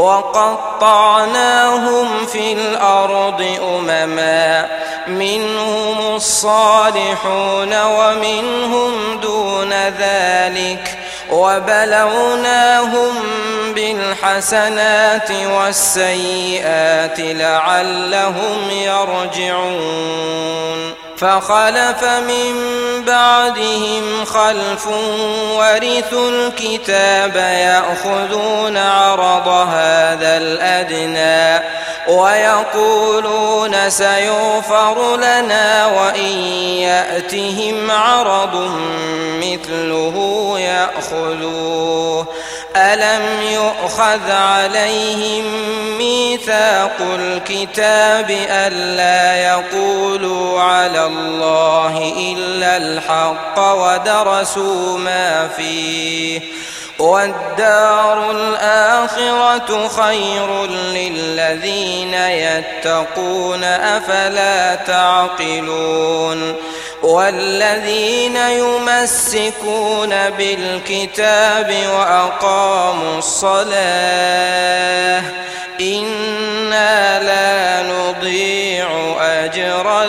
وقطعناهم في الأرض أمما منهم الصالحون ومنهم دون ذلك وبلوناهم بالحسنات والسيئات لعلهم يرجعون فخلف من بعدهم خلف ورثوا الكتاب يأخذون عرض هذا الأدنى ويقولون سيغفر لنا وإن يأتهم عرض مثله يأخذوه ألم يؤخذ عليهم ميثاق الكتاب ألا يقولوا على الله إلا الحق ودرسوا ما فيه والدار الآخرة خير للذين يتقون أفلا تعقلون والذين يمسكون بالكتاب وأقاموا الصلاة إنا لا نضيع أجر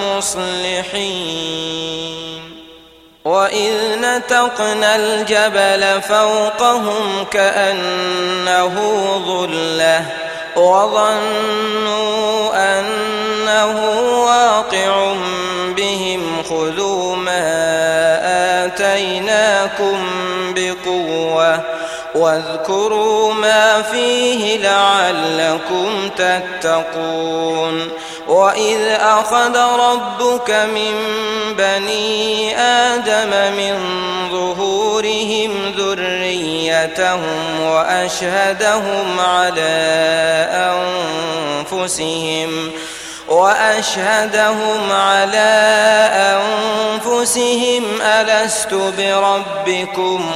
المصلحين وإذ نتقنا الجبل فوقهم كأنه ظلة وظنوا أنه واقع بهم خذوا ما آتيناكم بقوة واذكروا ما فيه لعلكم تتقون وإذ أخذ ربك من بني آدم من ظهورهم ذريتهم وأشهدهم على أنفسهم ألست بربكم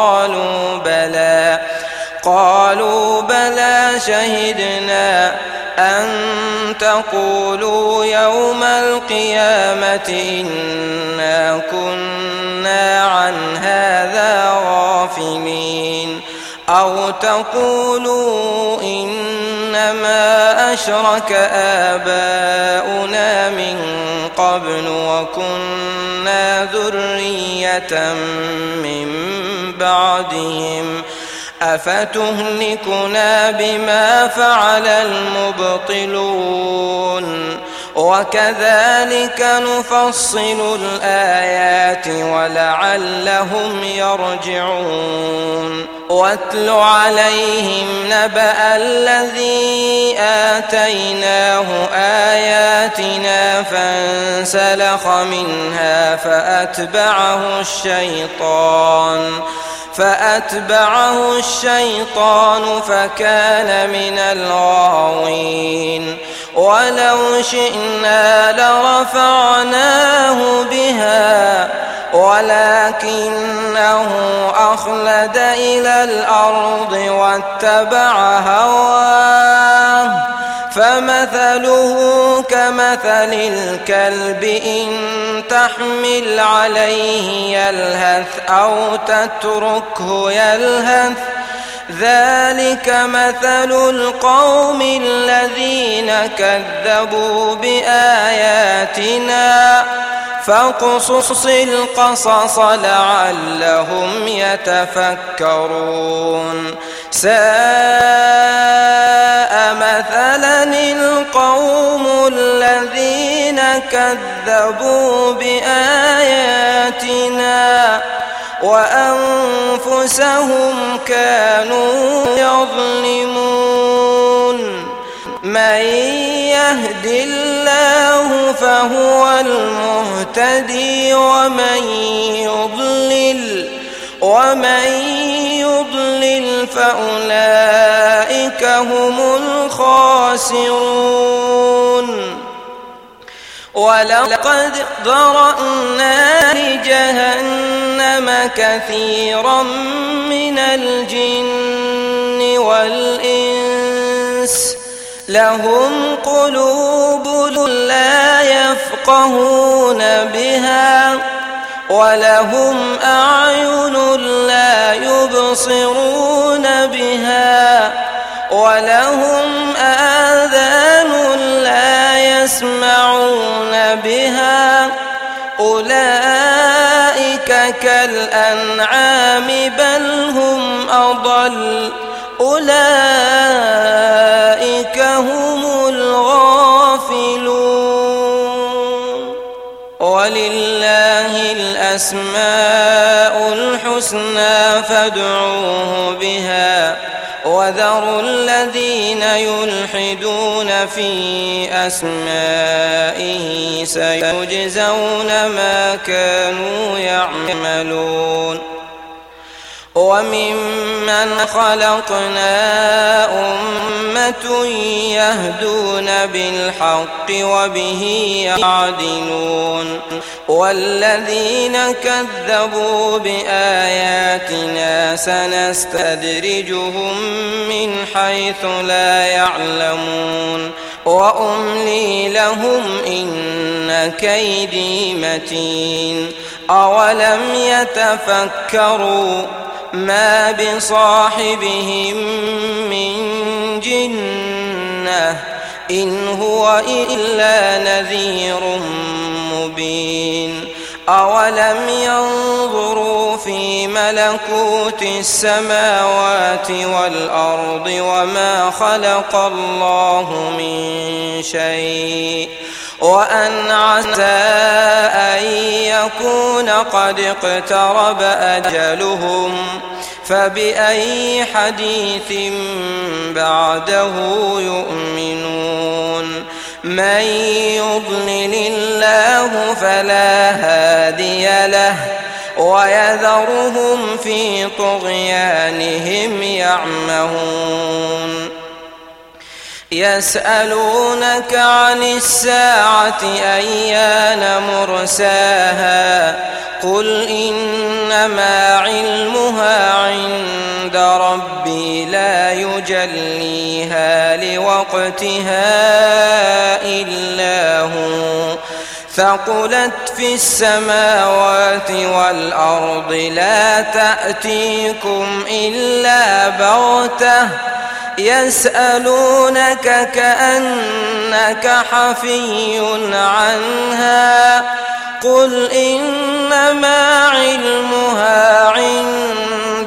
قالوا بلى شهدنا أن تقولوا يوم القيامة إنا كنا عن هذا غافلين أو تقولوا إنما أشرك آباؤنا من قبل وكنا ذرية من بعدهم أفتهلكنا بما فعل المبطلون وكذلك نفصل الآيات ولعلهم يرجعون واتل عليهم نبأ الذي آتيناه آياتنا فانسلخ منها فأتبعه الشيطان فكان من الغاوين ولو شئنا لرفعناه بها ولكنه أخلد إلى الأرض واتبع هواه فمثله كمثل الكلب إن تحمل عليه يلهث أو تتركه يلهث ذلك مثل القوم الذين كذبوا بآياتنا فاقصص القصص لعلهم يتفكرون ساء مثلا القوم الذين كذبوا بآياتنا وأنفسهم كانوا يظلمون من يهد الله فهو المهتدي ومن يضلل فأولئك هم الخاسرون ولقد ذرأنا لجهنم كثيرا من الجن والإنس لهم قلوب لا يفقهون بها ولهم أعين لا يبصرون بها ولهم آذان لا يسمعون بها أولئك كالأنعام بل هم أضل أولئك هم الغافلون الأسماء الحسنى فادعوه بها وذروا الذين يلحدون في أسمائه سيجزون ما كانوا يعملون وممن خلقنا أمة يهدون بالحق وبه يعدلون والذين كذبوا بآياتنا سنستدرجهم من حيث لا يعلمون وأملي لهم إن كيدي متين أولم يتفكروا ما بصاحبهم من جنة إن هو إلا نذير مبين أولم ينظروا في ملكوت السماوات والأرض وما خلق الله من شيء وأن عسى أن يكون قد اقترب أجلهم فبأي حديث بعده يؤمنون من يضلل الله فلا هادي له ويذرهم في طغيانهم يعمهون يسألونك عن الساعة أيان مرساها قل إنما علمها عند ربي لا يجليها لوقتها إلا هو ثقلت في السماوات والأرض لا تأتيكم إلا بغتة يسألونك كأنك حفي عنها قل إنما علمها عند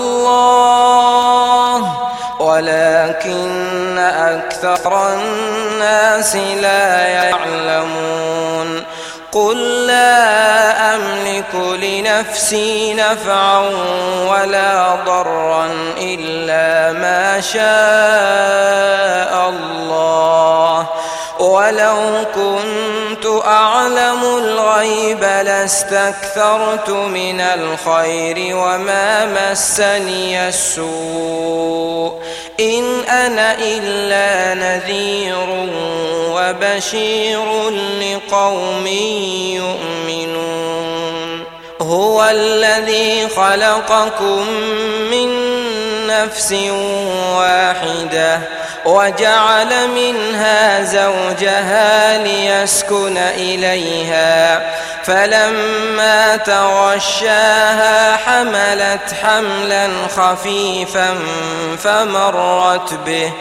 الله ولكن أكثر الناس لا يعلمون قل لا أملك لنفسي نفعا ولا ضرا إلا ما شاء الله ولو كنت أعلم الغيب لاستكثرت من الخير وما مسني السوء إن أنا إلا نذير وبشير لقوم يؤمنون هو الذي خلقكم من نفس واحدة وجعل منها زوجها ليسكن إليها فلما تغشاها حملت حملا خفيفا فمرت به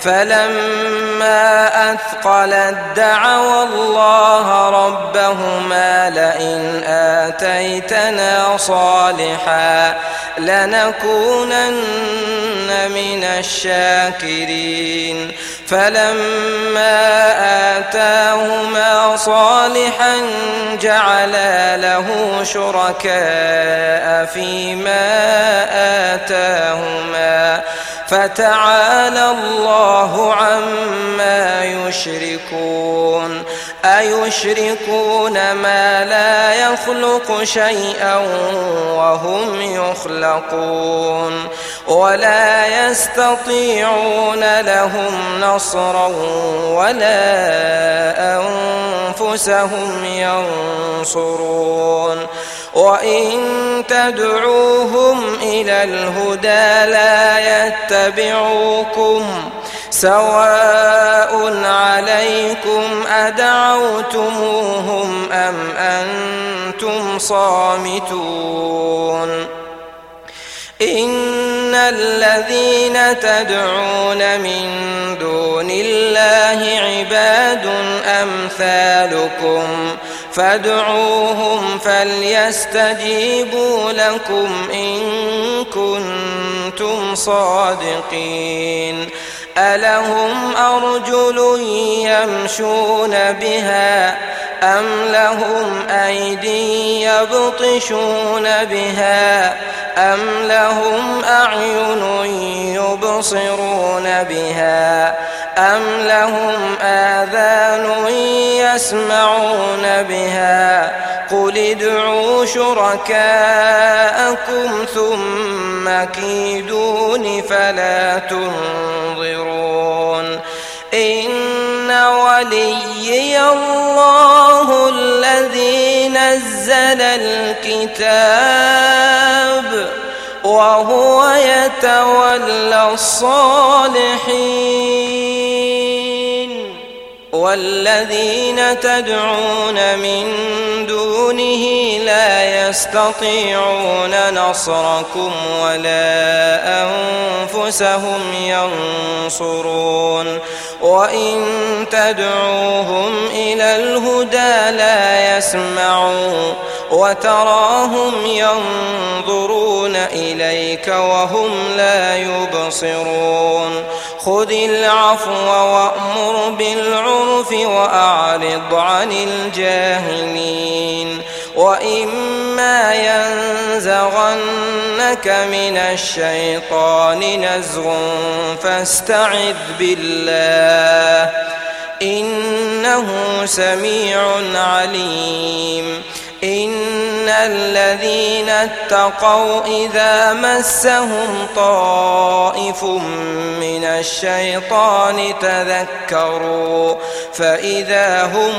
فلما أثقلت دعوا الله ربهما لئن آتيتنا صالحا لنكونن من الشاكرين فلما آتاهما صالحا جعلا له شركاء فيما آتاهما فتعالى الله عما يشركون أيشركون ما لا يخلق شيئا وهم يخلقون ولا يستطيعون لهم نصرا ولا أنفسهم ينصرون وإن تدعوهم إلى الهدى لا يتبعوكم سواء عليكم أدعوتموهم أم أنتم صامتون إن الذين تدعون من دون الله عباد أمثالكم فادعوهم فليستجيبوا لكم إن كنتم صادقين ألهم أرجل يمشون بها أم لهم أيدي يبطشون بها أم لهم أعين يبصرون بها أم لهم آذان يسمعون بها قل ادعوا شركاءكم ثم كيدون فلا تنظرون إن وليي الله الذي نزل الكتاب وهو يتولى الصالحين والذين تدعون من دونه لا يستطيعون نصركم ولا أنفسهم ينصرون وإن تدعوهم إلى الهدى لا يسمعون وتراهم ينظرون إليك وهم لا يبصرون خذ العفو وأمر بالعرف وأعرض عن الجاهلين وإما ينزغنك من الشيطان نزغ فاستعذ بالله إنه سميع عليم إن الذين اتقوا إذا مسهم طائف من الشيطان تذكروا فإذا هم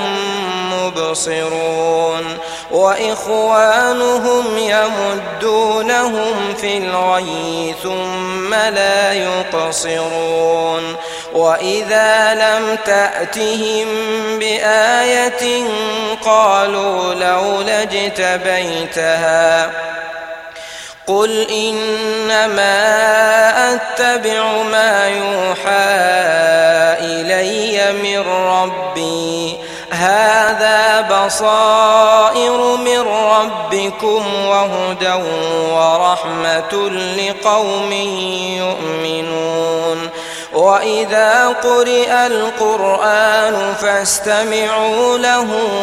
مبصرون وإخوانهم يمدونهم في الغي ثم لا يقصرون وإذا لم تأتهم بآية قالوا لولا اجتبيتها قل إنما أتبع ما يوحى إلي من ربي هذا بصائر من ربكم وهدى ورحمة لقوم يؤمنون وإذا قرئ القرآن فاستمعوا له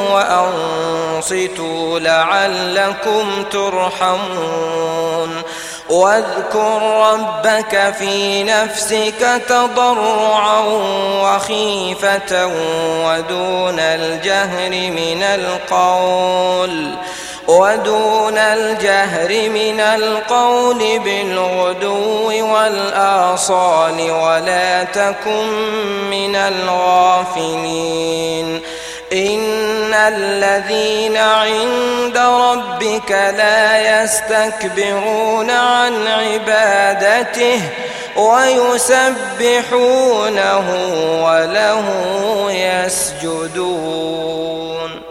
وأنصتوا لعلكم ترحمون واذكر ربك في نفسك تضرعا وخيفة ودون الجهر من القول بالغدو والآصال ولا تكن من الغافلين إن الذين عند ربك لا يستكبرون عن عبادته ويسبحونه وله يسجدون.